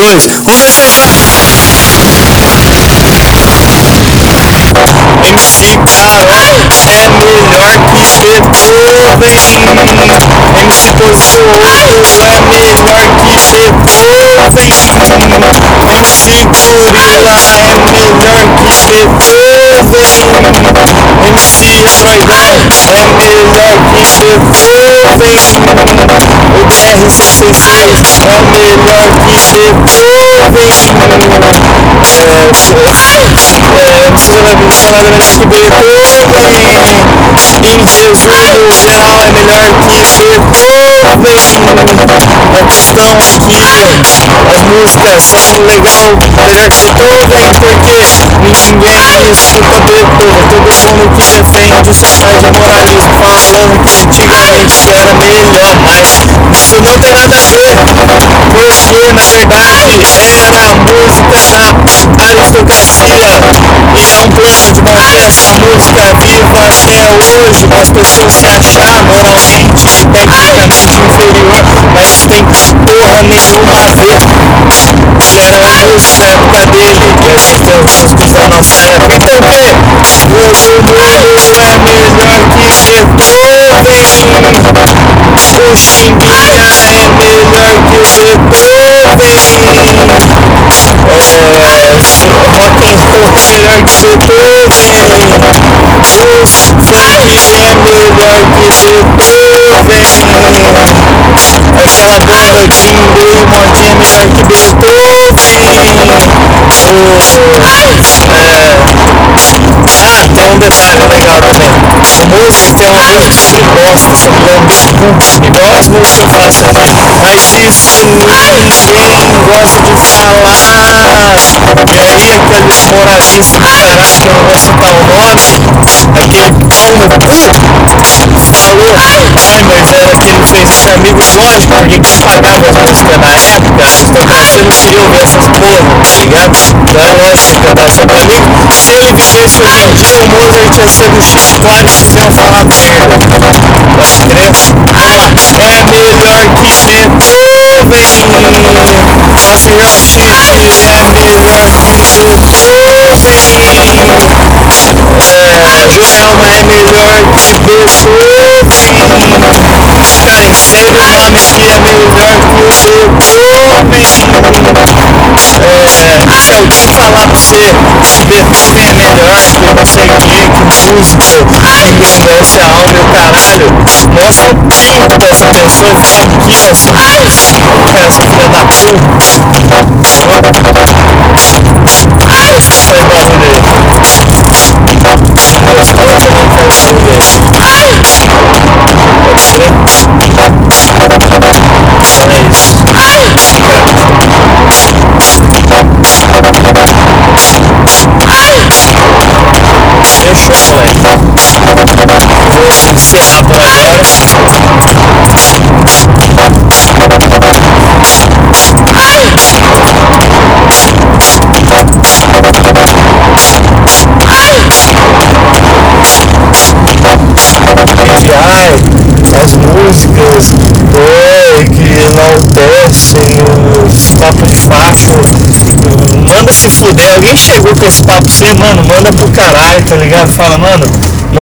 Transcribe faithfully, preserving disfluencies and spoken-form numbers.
dois, começou a... M C Carol é melhor que Beethoven. M C Poderoso é melhor que Beethoven. M C Gorila é melhor que Beethoven. M C Androidão é melhor que Beethoven. O D R sessenta e seis é melhor que Beethoven. É, é, precisa da missionária grande que Beethoven. Em Jesus no geral é melhor que Beethoven. A questão aqui é música sendo legal, melhor que Beethoven, porque ninguém escuta Beethoven. Todo mundo que defende seu pai de moralismo, falando que antigamente era melhor, mas isso não tem nada a ver, porque na verdade era a música da aristocracia e não um plano de manter essa música viva até hoje, para as pessoas se achar moralmente e tecnicamente inferior, mas isso tem porra nenhuma a ver. Era a música na época dele e a gente tem os músicos da nossa época. Então o que? Todo mundo é melhor que Beethoven. O Chimbinha é melhor que Beethoven. É, rock and roll é melhor que Beethoven. Os funk é melhor que Beethoven. Aquela banda Timbu e Modinha é melhor que Beethoven. O, é, ah, tem um detalhe legal também. Música é uma coisa que se gosta, só que é um bicho igual as músicas que eu faço aqui. Mas isso ninguém gosta de falar. E aí aqueles moralistas do caralho, que eu não vou citar o nome, aquele pau no cu, falou, ai, mas era que ele fez esse amigo, lógico, porque quem pagava as músicas na época, a aristocracia não queria ouvir essas porra, tá ligado? Então é lógico que cantava esse amigo. Se ele vivesse hoje em dia, o Mozart ia ser do Chico Buarque, se eu falar merda. Pode crer? É melhor que Beethoven. Nossa Rock é melhor que Beethoven. É, Joelma é melhor que Beethoven. Cara, sério, o nome aqui é melhor que o Beethoven. É, se alguém falar pra você que Beethoven é melhor, que não sei o que, que música engrandece a alma e o caralho, mostra o pinto dessa pessoa e fala aqui assim, essa filha da puta. Esse foi o barulho aí. A escola também faz barulho aí. Pode ser? É isso. Fechou, moleque. Vou encerrar por agora. Ai, as músicas oi, que enaltecem os papos de facho. Manda se fuder. Alguém chegou com esse papo assim, mano, manda pro caralho, tá ligado? Fala, mano,